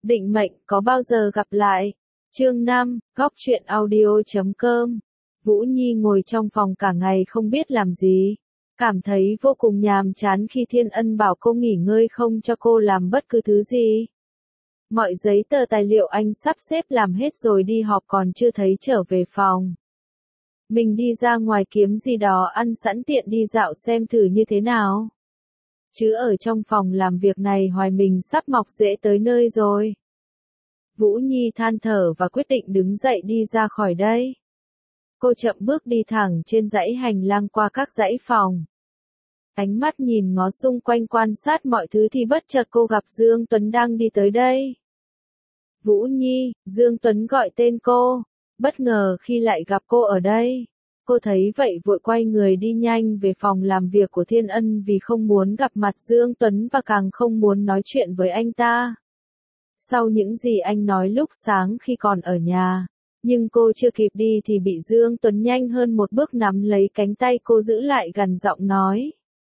Định mệnh có bao giờ gặp lại. Chương 5, góc truyện audio.com. Vũ Nhi ngồi trong phòng cả ngày không biết làm gì. Cảm thấy vô cùng nhàm chán khi Thiên Ân bảo cô nghỉ ngơi không cho cô làm bất cứ thứ gì. Mọi giấy tờ tài liệu anh sắp xếp làm hết rồi đi họp còn chưa thấy trở về phòng. Mình đi ra ngoài kiếm gì đó ăn sẵn tiện đi dạo xem thử như thế nào. Chứ ở trong phòng làm việc này hoài mình sắp mọc rễ tới nơi rồi. Vũ Nhi than thở và quyết định đứng dậy đi ra khỏi đây. Cô chậm bước đi thẳng trên dãy hành lang qua các dãy phòng. Ánh mắt nhìn ngó xung quanh quan sát mọi thứ thì bất chợt cô gặp Dương Tuấn đang đi tới đây. Vũ Nhi, Dương Tuấn gọi tên cô. Bất ngờ khi lại gặp cô ở đây. Cô thấy vậy vội quay người đi nhanh về phòng làm việc của Thiên Ân vì không muốn gặp mặt Dương Tuấn và càng không muốn nói chuyện với anh ta. Sau những gì anh nói lúc sáng khi còn ở nhà, nhưng cô chưa kịp đi thì bị Dương Tuấn nhanh hơn một bước nắm lấy cánh tay cô giữ lại gằn giọng nói.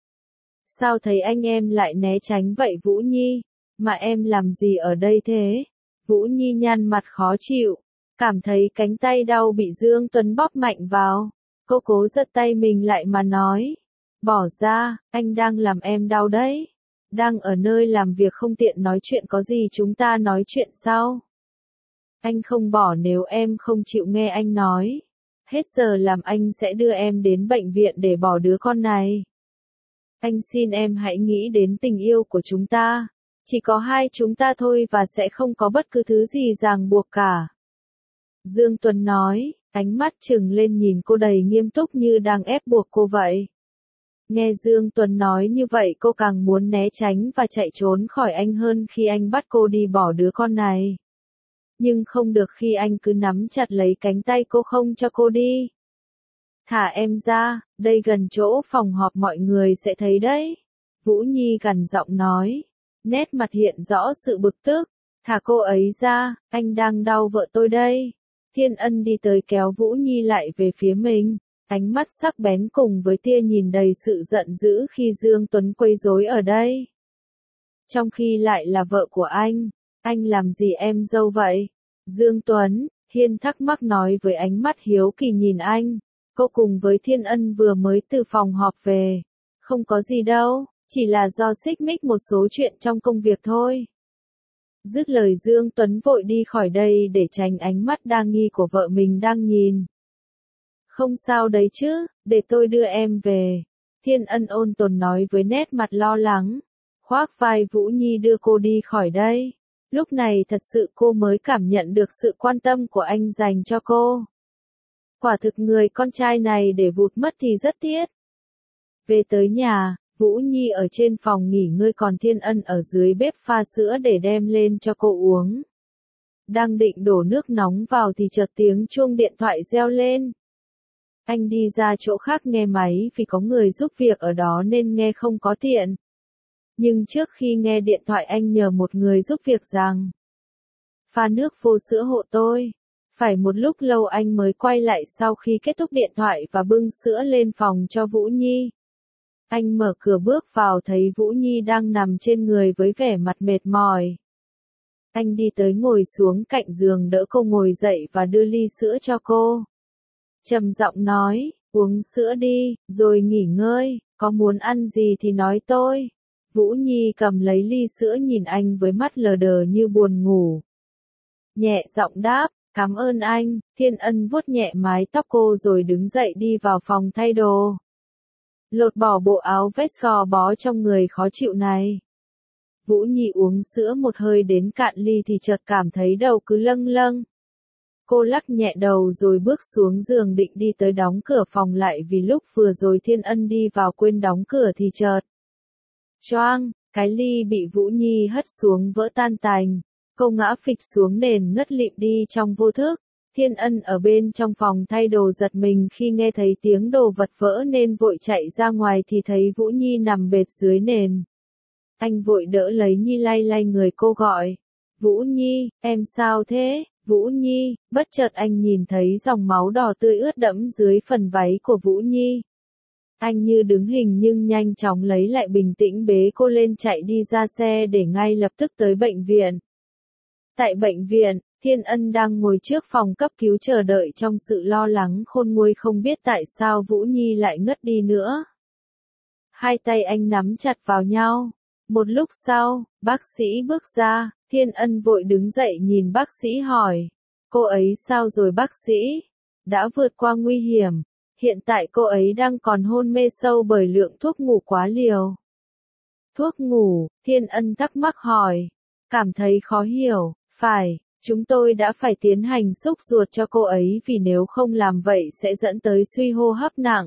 Sao thấy anh em lại né tránh vậy Vũ Nhi, mà em làm gì ở đây thế? Vũ Nhi nhăn mặt khó chịu, cảm thấy cánh tay đau bị Dương Tuấn bóp mạnh vào. Cô cố giật tay mình lại mà nói. Bỏ ra, anh đang làm em đau đấy. Đang ở nơi làm việc không tiện nói chuyện có gì chúng ta nói chuyện sau. Anh không bỏ nếu em không chịu nghe anh nói. Hết giờ làm anh sẽ đưa em đến bệnh viện để bỏ đứa con này. Anh xin em hãy nghĩ đến tình yêu của chúng ta. Chỉ có hai chúng ta thôi và sẽ không có bất cứ thứ gì ràng buộc cả. Dương Tuấn nói, ánh mắt trừng lên nhìn cô đầy nghiêm túc như đang ép buộc cô vậy. Nghe Dương Tuấn nói như vậy cô càng muốn né tránh và chạy trốn khỏi anh hơn khi anh bắt cô đi bỏ đứa con này. Nhưng không được khi anh cứ nắm chặt lấy cánh tay cô không cho cô đi. Thả em ra, đây gần chỗ phòng họp mọi người sẽ thấy đấy. Vũ Nhi gằn giọng nói, nét mặt hiện rõ sự bực tức. Thả cô ấy ra, anh đang đau vợ tôi đây. Thiên Ân đi tới kéo Vũ Nhi lại về phía mình. Ánh mắt sắc bén cùng với tia nhìn đầy sự giận dữ khi Dương Tuấn quấy rối ở đây. Trong khi lại là vợ của anh làm gì em dâu vậy? Dương Tuấn, Hiên thắc mắc nói với ánh mắt hiếu kỳ nhìn anh. Cô cùng với Thiên Ân vừa mới từ phòng họp về. Không có gì đâu, chỉ là do xích mích một số chuyện trong công việc thôi. Dứt lời Dương Tuấn vội đi khỏi đây để tránh ánh mắt đa nghi của vợ mình đang nhìn. Không sao đấy chứ, để tôi đưa em về. Thiên Ân ôn tồn nói với nét mặt lo lắng. Khoác vai Vũ Nhi đưa cô đi khỏi đây. Lúc này thật sự cô mới cảm nhận được sự quan tâm của anh dành cho cô. Quả thực người con trai này để vụt mất thì rất tiếc. Về tới nhà, Vũ Nhi ở trên phòng nghỉ ngơi còn Thiên Ân ở dưới bếp pha sữa để đem lên cho cô uống. Đang định đổ nước nóng vào thì chợt tiếng chuông điện thoại reo lên. Anh đi ra chỗ khác nghe máy vì có người giúp việc ở đó nên nghe không có tiện. Nhưng trước khi nghe điện thoại anh nhờ một người giúp việc rằng pha nước vô sữa hộ tôi. Phải một lúc lâu anh mới quay lại sau khi kết thúc điện thoại và bưng sữa lên phòng cho Vũ Nhi. Anh mở cửa bước vào thấy Vũ Nhi đang nằm trên người với vẻ mặt mệt mỏi. Anh đi tới ngồi xuống cạnh giường đỡ cô ngồi dậy và đưa ly sữa cho cô. Trầm giọng nói, uống sữa đi, rồi nghỉ ngơi, có muốn ăn gì thì nói tôi. Vũ Nhi cầm lấy ly sữa nhìn anh với mắt lờ đờ như buồn ngủ. Nhẹ giọng đáp, cảm ơn anh. Thiên Ân vuốt nhẹ mái tóc cô rồi đứng dậy đi vào phòng thay đồ. Lột bỏ bộ áo vest gò bó trong người khó chịu này. Vũ Nhi uống sữa một hơi đến cạn ly thì chợt cảm thấy đầu cứ lâng lâng. Cô lắc nhẹ đầu rồi bước xuống giường định đi tới đóng cửa phòng lại vì lúc vừa rồi Thiên Ân đi vào quên đóng cửa thì chợt. Choang, cái ly bị Vũ Nhi hất xuống vỡ tan tành. Cô ngã phịch xuống nền ngất lịm đi trong vô thức. Thiên Ân ở bên trong phòng thay đồ giật mình khi nghe thấy tiếng đồ vật vỡ nên vội chạy ra ngoài thì thấy Vũ Nhi nằm bệt dưới nền. Anh vội đỡ lấy Nhi lay lay người cô gọi. Vũ Nhi, em sao thế? Vũ Nhi, bất chợt anh nhìn thấy dòng máu đỏ tươi ướt đẫm dưới phần váy của Vũ Nhi. Anh như đứng hình nhưng nhanh chóng lấy lại bình tĩnh bế cô lên chạy đi ra xe để ngay lập tức tới bệnh viện. Tại bệnh viện, Thiên Ân đang ngồi trước phòng cấp cứu chờ đợi trong sự lo lắng khôn nguôi không biết tại sao Vũ Nhi lại ngất đi nữa. Hai tay anh nắm chặt vào nhau. Một lúc sau, bác sĩ bước ra, Thiên Ân vội đứng dậy nhìn bác sĩ hỏi. Cô ấy sao rồi bác sĩ? Đã vượt qua nguy hiểm. Hiện tại cô ấy đang còn hôn mê sâu bởi lượng thuốc ngủ quá liều. Thuốc ngủ, Thiên Ân thắc mắc hỏi. Cảm thấy khó hiểu, phải, chúng tôi đã phải tiến hành xúc ruột cho cô ấy vì nếu không làm vậy sẽ dẫn tới suy hô hấp nặng.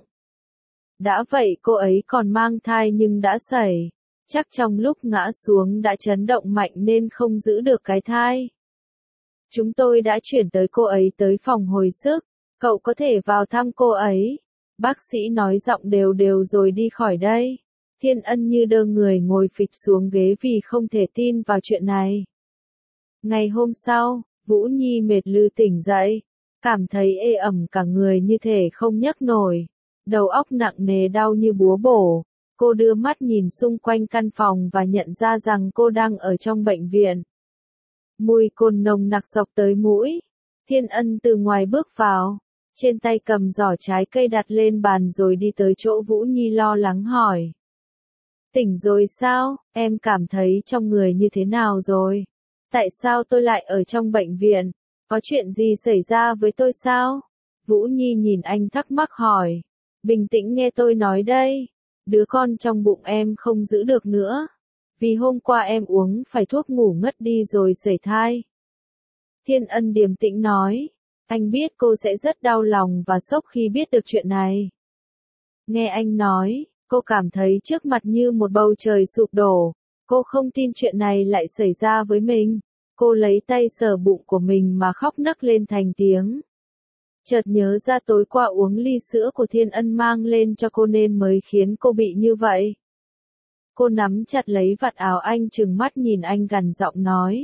Đã vậy cô ấy còn mang thai nhưng đã sẩy. Chắc trong lúc ngã xuống đã chấn động mạnh nên không giữ được cái thai. Chúng tôi đã chuyển tới cô ấy tới phòng hồi sức. Cậu có thể vào thăm cô ấy. Bác sĩ nói giọng đều đều rồi đi khỏi đây. Thiên Ân như đơ người ngồi phịch xuống ghế vì không thể tin vào chuyện này. Ngày hôm sau, Vũ Nhi mệt lử tỉnh dậy. Cảm thấy ê ẩm cả người như thể không nhấc nổi. Đầu óc nặng nề đau như búa bổ. Cô đưa mắt nhìn xung quanh căn phòng và nhận ra rằng cô đang ở trong bệnh viện. Mùi cồn nồng nặc xộc tới mũi. Thiên Ân từ ngoài bước vào. Trên tay cầm giỏ trái cây đặt lên bàn rồi đi tới chỗ Vũ Nhi lo lắng hỏi. Tỉnh rồi sao, em cảm thấy trong người như thế nào rồi? Tại sao tôi lại ở trong bệnh viện? Có chuyện gì xảy ra với tôi sao? Vũ Nhi nhìn anh thắc mắc hỏi. Bình tĩnh nghe tôi nói đây. Đứa con trong bụng em không giữ được nữa. Vì hôm qua em uống phải thuốc ngủ ngất đi rồi sẩy thai. Thiên Ân điềm tĩnh nói. Anh biết cô sẽ rất đau lòng và sốc khi biết được chuyện này. Nghe anh nói, cô cảm thấy trước mặt như một bầu trời sụp đổ. Cô không tin chuyện này lại xảy ra với mình. Cô lấy tay sờ bụng của mình mà khóc nấc lên thành tiếng. Chợt nhớ ra tối qua uống ly sữa của Thiên Ân mang lên cho cô nên mới khiến cô bị như vậy. Cô nắm chặt lấy vạt áo anh trừng mắt nhìn anh gằn giọng nói.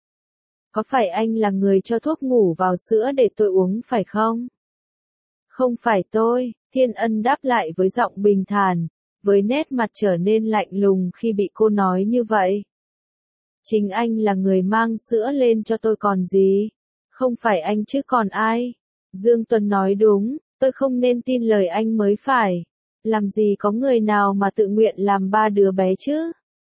Có phải anh là người cho thuốc ngủ vào sữa để tôi uống phải không? Không phải tôi, Thiên Ân đáp lại với giọng bình thản, với nét mặt trở nên lạnh lùng khi bị cô nói như vậy. Chính anh là người mang sữa lên cho tôi còn gì? Không phải anh chứ còn ai? Dương Tuấn nói đúng, tôi không nên tin lời anh mới phải. Làm gì có người nào mà tự nguyện làm ba đứa bé chứ?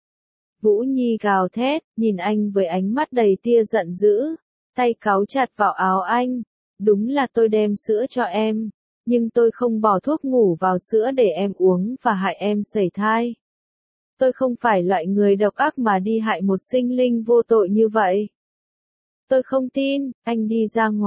Vũ Nhi gào thét, nhìn anh với ánh mắt đầy tia giận dữ, tay cáu chặt vào áo anh. Đúng là tôi đem sữa cho em, nhưng tôi không bỏ thuốc ngủ vào sữa để em uống và hại em sẩy thai. Tôi không phải loại người độc ác mà đi hại một sinh linh vô tội như vậy. Tôi không tin, anh đi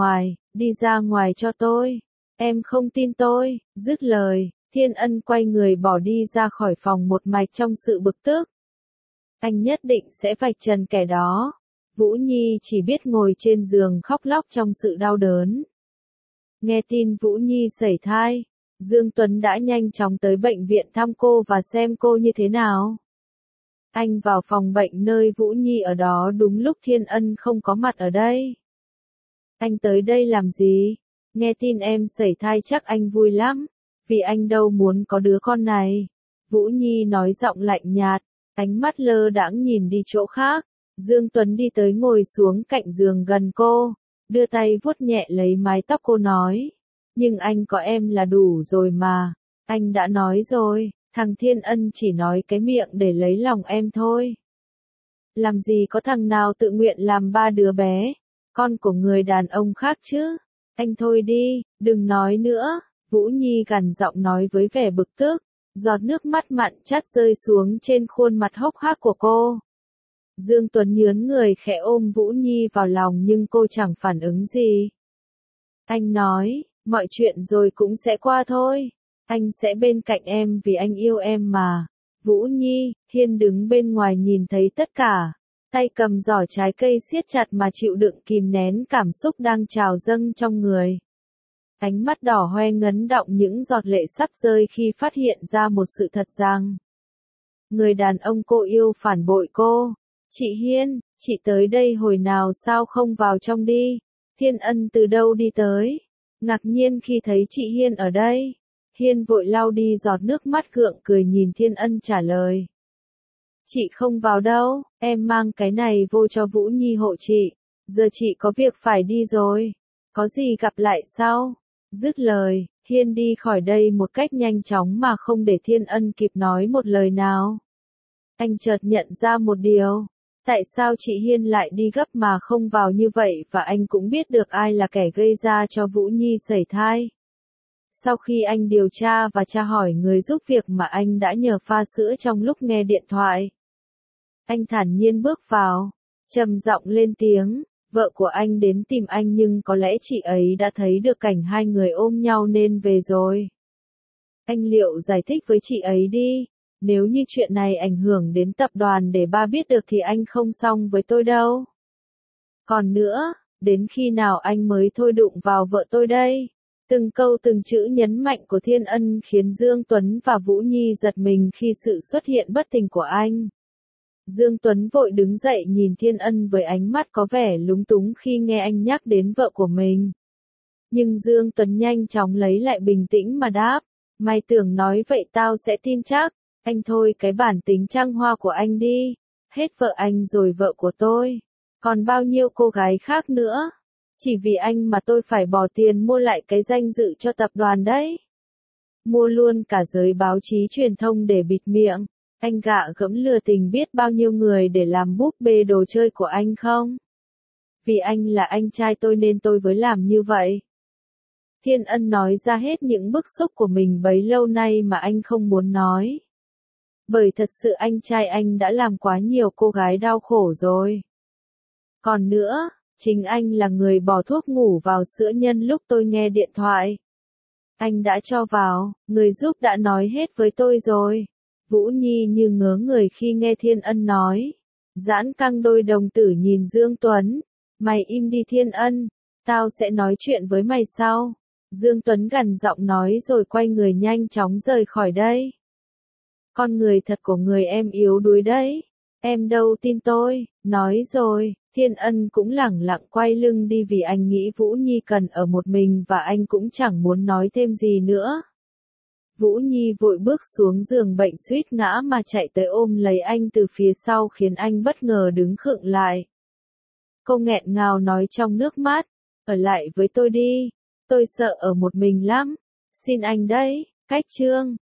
ra ngoài cho tôi. Em không tin tôi, dứt lời, Thiên Ân quay người bỏ đi ra khỏi phòng một mạch trong sự bực tức. Anh nhất định sẽ vạch trần kẻ đó. Vũ Nhi chỉ biết ngồi trên giường khóc lóc trong sự đau đớn. Nghe tin Vũ Nhi sẩy thai, Dương Tuấn đã nhanh chóng tới bệnh viện thăm cô và xem cô như thế nào. Anh vào phòng bệnh nơi Vũ Nhi ở đó đúng lúc Thiên Ân không có mặt ở đây. Anh tới đây làm gì? Nghe tin em sẩy thai chắc anh vui lắm, vì anh đâu muốn có đứa con này. Vũ Nhi nói giọng lạnh nhạt, ánh mắt lơ đãng nhìn đi chỗ khác. Dương Tuấn đi tới ngồi xuống cạnh giường gần cô, đưa tay vuốt nhẹ lấy mái tóc cô nói. Nhưng anh có em là đủ rồi mà, anh đã nói rồi, thằng Thiên Ân chỉ nói cái miệng để lấy lòng em thôi. Làm gì có thằng nào tự nguyện làm ba đứa bé, con của người đàn ông khác chứ, anh thôi đi, đừng nói nữa, Vũ Nhi gằn giọng nói với vẻ bực tức, giọt nước mắt mặn chát rơi xuống trên khuôn mặt hốc hác của cô. Dương Tuấn nhớn người khẽ ôm Vũ Nhi vào lòng nhưng cô chẳng phản ứng gì. Anh nói, mọi chuyện rồi cũng sẽ qua thôi. Anh sẽ bên cạnh em vì anh yêu em mà. Vũ Nhi, Hiên đứng bên ngoài nhìn thấy tất cả. Tay cầm giỏ trái cây siết chặt mà chịu đựng kìm nén cảm xúc đang trào dâng trong người. Ánh mắt đỏ hoe ngấn đọng những giọt lệ sắp rơi khi phát hiện ra một sự thật rằng người đàn ông cô yêu phản bội cô. Chị Hiên, chị tới đây hồi nào sao không vào trong đi? Thiên Ân từ đâu đi tới? Ngạc nhiên khi thấy chị Hiên ở đây. Hiên vội lau đi giọt nước mắt gượng cười nhìn Thiên Ân trả lời. Chị không vào đâu, em mang cái này vô cho Vũ Nhi hộ chị. Giờ chị có việc phải đi rồi. Có gì gặp lại sau. Dứt lời, Hiên đi khỏi đây một cách nhanh chóng mà không để Thiên Ân kịp nói một lời nào. Anh chợt nhận ra một điều. Tại sao chị Hiên lại đi gấp mà không vào như vậy, và anh cũng biết được ai là kẻ gây ra cho Vũ Nhi sẩy thai. Sau khi anh điều tra và tra hỏi người giúp việc mà anh đã nhờ pha sữa trong lúc nghe điện thoại, anh thản nhiên bước vào, trầm giọng lên tiếng, vợ của anh đến tìm anh nhưng có lẽ chị ấy đã thấy được cảnh hai người ôm nhau nên về rồi. Anh liệu giải thích với chị ấy đi, nếu như chuyện này ảnh hưởng đến tập đoàn để ba biết được thì anh không xong với tôi đâu. Còn nữa, đến khi nào anh mới thôi đụng vào vợ tôi đây? Từng câu từng chữ nhấn mạnh của Thiên Ân khiến Dương Tuấn và Vũ Nhi giật mình khi sự xuất hiện bất tình của anh. Dương Tuấn vội đứng dậy nhìn Thiên Ân với ánh mắt có vẻ lúng túng khi nghe anh nhắc đến vợ của mình. Nhưng Dương Tuấn nhanh chóng lấy lại bình tĩnh mà đáp, mày tưởng nói vậy tao sẽ tin chắc, anh thôi cái bản tính trăng hoa của anh đi, hết vợ anh rồi vợ của tôi, còn bao nhiêu cô gái khác nữa. Chỉ vì anh mà tôi phải bỏ tiền mua lại cái danh dự cho tập đoàn đấy. Mua luôn cả giới báo chí truyền thông để bịt miệng. Anh gạ gẫm lừa tình biết bao nhiêu người để làm búp bê đồ chơi của anh không? Vì anh là anh trai tôi nên tôi mới làm như vậy. Thiên Ân nói ra hết những bức xúc của mình bấy lâu nay mà anh không muốn nói. Bởi thật sự anh trai anh đã làm quá nhiều cô gái đau khổ rồi. Còn nữa, chính anh là người bỏ thuốc ngủ vào sữa nhân lúc tôi nghe điện thoại. Anh đã cho vào, người giúp đã nói hết với tôi rồi. Vũ Nhi như ngớ người khi nghe Thiên Ân nói. Giãn căng đôi đồng tử nhìn Dương Tuấn. Mày im đi Thiên Ân, tao sẽ nói chuyện với mày sau. Dương Tuấn gằn giọng nói rồi quay người nhanh chóng rời khỏi đây. Con người thật của người em yếu đuối đấy. Em đâu tin tôi, nói rồi. Thiên Ân cũng lẳng lặng quay lưng đi vì anh nghĩ Vũ Nhi cần ở một mình và anh cũng chẳng muốn nói thêm gì nữa. Vũ Nhi vội bước xuống giường bệnh suýt ngã mà chạy tới ôm lấy anh từ phía sau khiến anh bất ngờ đứng khựng lại. Cô nghẹn ngào nói trong nước mắt, ở lại với tôi đi, tôi sợ ở một mình lắm, xin anh đấy, cách chương.